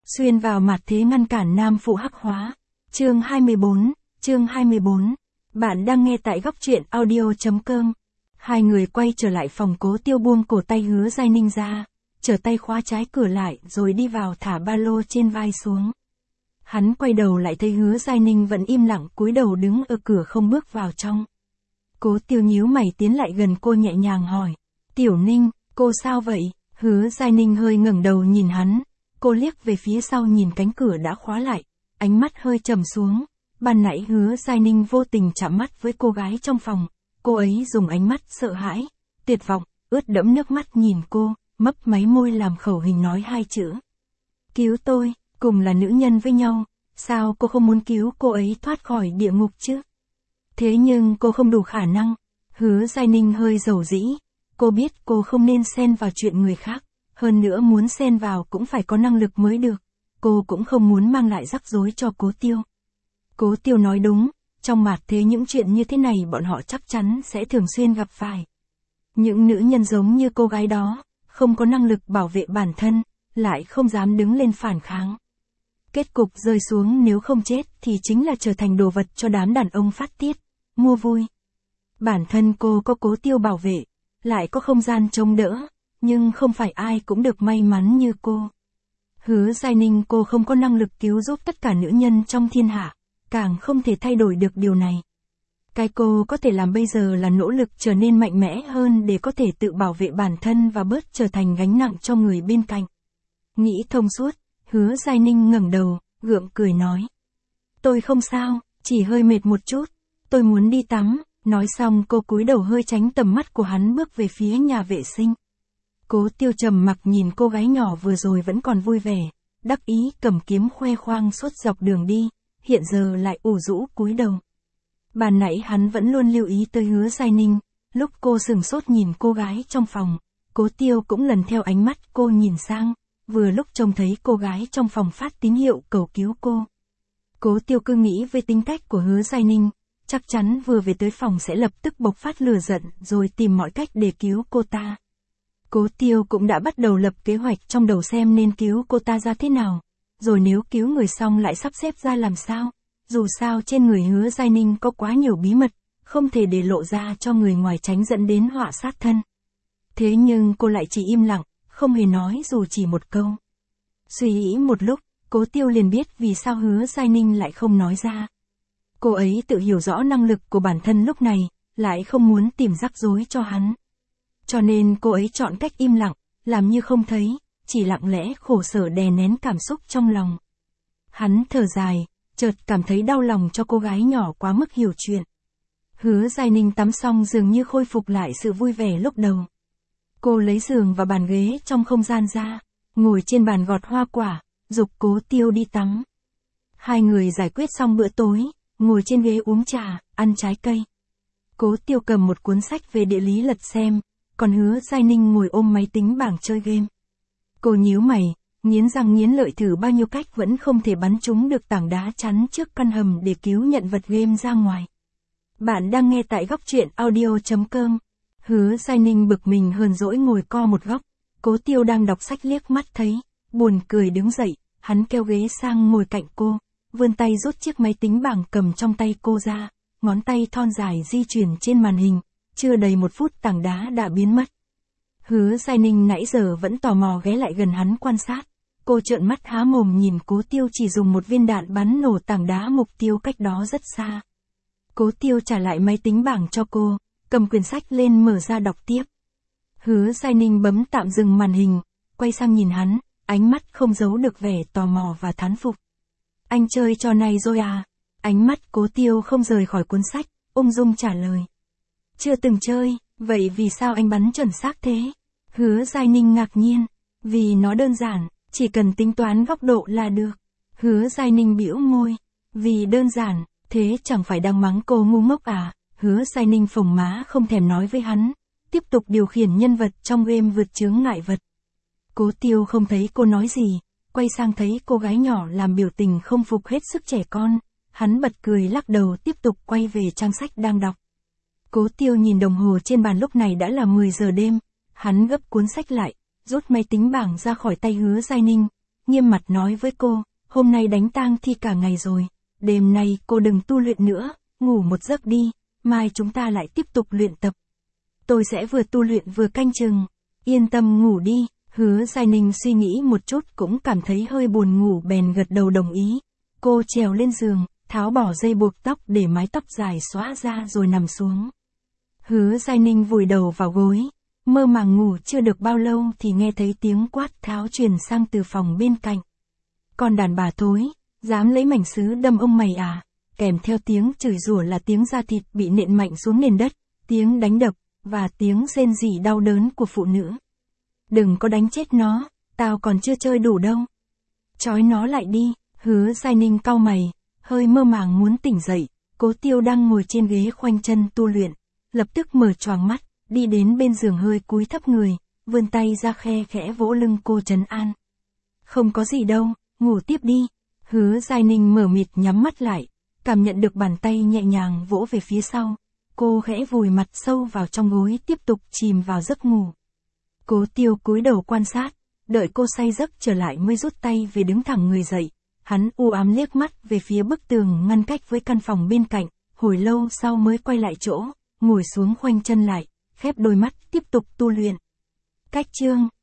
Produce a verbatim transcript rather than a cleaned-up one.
Xuyên vào mặt thế ngăn cản nam phụ hắc hóa. Chương hai mươi bốn, chương hai mươi bốn. Bạn đang nghe tại góc truyện audio.com. Hai người quay trở lại phòng. Cố Tiêu buông cổ tay Hứa Giai Ninh ra, trở tay khóa trái cửa lại rồi đi vào thả ba lô trên vai xuống. Hắn quay đầu lại thấy Hứa Giai Ninh vẫn im lặng cúi đầu đứng ở cửa không bước vào trong. Cố Tiêu nhíu mày tiến lại gần cô nhẹ nhàng hỏi. Tiểu Ninh, cô sao vậy? Hứa Giai Ninh hơi ngẩng đầu nhìn hắn. Cô liếc về phía sau nhìn cánh cửa đã khóa lại, ánh mắt hơi trầm xuống. Ban nãy Hứa Giai Ninh vô tình chạm mắt với cô gái trong phòng, cô ấy dùng ánh mắt sợ hãi, tuyệt vọng, ướt đẫm nước mắt nhìn cô, mấp máy môi làm khẩu hình nói hai chữ. Cứu tôi, cùng là nữ nhân với nhau, sao cô không muốn cứu cô ấy thoát khỏi địa ngục chứ? Thế nhưng cô không đủ khả năng. Hứa Giai Ninh hơi dầu dĩ, cô biết cô không nên xen vào chuyện người khác. Hơn nữa muốn xen vào cũng phải có năng lực mới được. Cô cũng không muốn mang lại rắc rối cho Cố Tiêu. Cố Tiêu nói đúng, trong mặt thế những chuyện như thế này bọn họ chắc chắn sẽ thường xuyên gặp phải. Những nữ nhân giống như cô gái đó, không có năng lực bảo vệ bản thân, lại không dám đứng lên phản kháng. Kết cục rơi xuống nếu không chết thì chính là trở thành đồ vật cho đám đàn ông phát tiết, mua vui. Bản thân cô có Cố Tiêu bảo vệ, lại có không gian chống đỡ. Nhưng không phải ai cũng được may mắn như cô. Hứa Giai Ninh cô không có năng lực cứu giúp tất cả nữ nhân trong thiên hạ, càng không thể thay đổi được điều này. Cái cô có thể làm bây giờ là nỗ lực trở nên mạnh mẽ hơn để có thể tự bảo vệ bản thân và bớt trở thành gánh nặng cho người bên cạnh. Nghĩ thông suốt, Hứa Giai Ninh ngẩng đầu, gượng cười nói. Tôi không sao, chỉ hơi mệt một chút, tôi muốn đi tắm. Nói xong cô cúi đầu hơi tránh tầm mắt của hắn bước về phía nhà vệ sinh. Cố Tiêu trầm mặc nhìn cô gái nhỏ vừa rồi vẫn còn vui vẻ, đắc ý cầm kiếm khoe khoang suốt dọc đường đi, hiện giờ lại ủ rũ cúi đầu. Ban nãy hắn vẫn luôn lưu ý tới Hứa Giai Ninh, lúc cô sừng sốt nhìn cô gái trong phòng, Cố Tiêu cũng lần theo ánh mắt cô nhìn sang, vừa lúc trông thấy cô gái trong phòng phát tín hiệu cầu cứu cô. Cố Tiêu cứ nghĩ với tính cách của Hứa Giai Ninh, chắc chắn vừa về tới phòng sẽ lập tức bộc phát lửa giận rồi tìm mọi cách để cứu cô ta. Cố Tiêu cũng đã bắt đầu lập kế hoạch trong đầu xem nên cứu cô ta ra thế nào, rồi nếu cứu người xong lại sắp xếp ra làm sao, dù sao trên người Hứa Giai Ninh có quá nhiều bí mật, không thể để lộ ra cho người ngoài tránh dẫn đến họa sát thân. Thế nhưng cô lại chỉ im lặng, không hề nói dù chỉ một câu. Suy nghĩ một lúc, Cố Tiêu liền biết vì sao Hứa Giai Ninh lại không nói ra. Cô ấy tự hiểu rõ năng lực của bản thân lúc này, lại không muốn tìm rắc rối cho hắn. Cho nên cô ấy chọn cách im lặng, làm như không thấy, chỉ lặng lẽ khổ sở đè nén cảm xúc trong lòng. Hắn thở dài, chợt cảm thấy đau lòng cho cô gái nhỏ quá mức hiểu chuyện. Hứa Giai Ninh tắm xong dường như khôi phục lại sự vui vẻ lúc đầu. Cô lấy giường và bàn ghế trong không gian ra, ngồi trên bàn gọt hoa quả, giục Cố Tiêu đi tắm. Hai người giải quyết xong bữa tối, ngồi trên ghế uống trà, ăn trái cây. Cố Tiêu cầm một cuốn sách về địa lý lật xem, còn Hứa Giai Ninh ngồi ôm máy tính bảng chơi game. Cô nhíu mày, nghiến răng nghiến lợi thử bao nhiêu cách vẫn không thể bắn trúng được tảng đá chắn trước căn hầm để cứu nhận vật game ra ngoài. Bạn đang nghe tại góc truyện audio.com. Hứa Giai Ninh bực mình hờn dỗi ngồi co một góc. Cố Tiêu đang đọc sách liếc mắt thấy, buồn cười đứng dậy, hắn kéo ghế sang ngồi cạnh cô, vươn tay rút chiếc máy tính bảng cầm trong tay cô ra, ngón tay thon dài di chuyển trên màn hình. Chưa đầy một phút tảng đá đã biến mất. Hứa Giai Ninh nãy giờ vẫn tò mò ghé lại gần hắn quan sát. Cô trợn mắt há mồm nhìn Cố Tiêu chỉ dùng một viên đạn bắn nổ tảng đá mục tiêu cách đó rất xa. Cố Tiêu trả lại máy tính bảng cho cô, cầm quyển sách lên mở ra đọc tiếp. Hứa Giai Ninh bấm tạm dừng màn hình, quay sang nhìn hắn, ánh mắt không giấu được vẻ tò mò và thán phục. Anh chơi trò này rồi à? Ánh mắt Cố Tiêu không rời khỏi cuốn sách, ung dung trả lời. Chưa từng chơi, vậy vì sao anh bắn chuẩn xác thế? Hứa Giai Ninh ngạc nhiên, vì nó đơn giản, chỉ cần tính toán góc độ là được. Hứa Giai Ninh bĩu môi, vì đơn giản, thế chẳng phải đang mắng cô ngu ngốc à? Hứa Giai Ninh phồng má không thèm nói với hắn, tiếp tục điều khiển nhân vật trong game vượt chướng ngại vật. Cố Tiêu không thấy cô nói gì, quay sang thấy cô gái nhỏ làm biểu tình không phục hết sức trẻ con, hắn bật cười lắc đầu tiếp tục quay về trang sách đang đọc. Cố Tiêu nhìn đồng hồ trên bàn lúc này đã là mười giờ đêm, hắn gấp cuốn sách lại, rút máy tính bảng ra khỏi tay Hứa Giai Ninh, nghiêm mặt nói với cô, hôm nay đánh tang thi cả ngày rồi, đêm nay cô đừng tu luyện nữa, ngủ một giấc đi, mai chúng ta lại tiếp tục luyện tập. Tôi sẽ vừa tu luyện vừa canh chừng, yên tâm ngủ đi. Hứa Giai Ninh suy nghĩ một chút cũng cảm thấy hơi buồn ngủ bèn gật đầu đồng ý. Cô trèo lên giường, tháo bỏ dây buộc tóc để mái tóc dài xõa ra rồi nằm xuống. Hứa Giai Ninh vùi đầu vào gối, mơ màng ngủ chưa được bao lâu thì nghe thấy tiếng quát tháo truyền sang từ phòng bên cạnh. Con đàn bà thối, dám lấy mảnh sứ đâm ông mày à? Kèm theo tiếng chửi rủa là tiếng da thịt bị nện mạnh xuống nền đất, tiếng đánh đập, và tiếng rên rỉ đau đớn của phụ nữ. Đừng có đánh chết nó, tao còn chưa chơi đủ đâu. Trói nó lại đi. Hứa Giai Ninh cau mày, hơi mơ màng muốn tỉnh dậy. Cố Tiêu đang ngồi trên ghế khoanh chân tu luyện, lập tức mở choàng mắt, đi đến bên giường hơi cúi thấp người, vươn tay ra khe khẽ vỗ lưng cô trấn an. Không có gì đâu, ngủ tiếp đi. Hứa Giai Ninh mở mịt nhắm mắt lại, cảm nhận được bàn tay nhẹ nhàng vỗ về phía sau. Cô khẽ vùi mặt sâu vào trong gối tiếp tục chìm vào giấc ngủ. Cố Tiêu cúi đầu quan sát, đợi cô say giấc trở lại mới rút tay về đứng thẳng người dậy. Hắn u ám liếc mắt về phía bức tường ngăn cách với căn phòng bên cạnh, hồi lâu sau mới quay lại chỗ, ngồi xuống khoanh chân lại, khép đôi mắt tiếp tục tu luyện. Cách chương